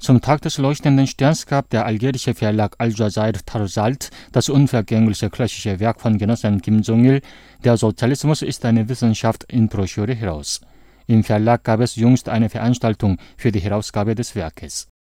Zum Tag des leuchtenden Sterns gab der algerische Verlag Al-Jazair Tarzalt das unvergängliche klassische Werk von Genossen Kim Jong-il, Der Sozialismus ist eine Wissenschaft, in Broschüre heraus. Im Verlag gab es jüngst eine Veranstaltung für die Herausgabe des Werkes.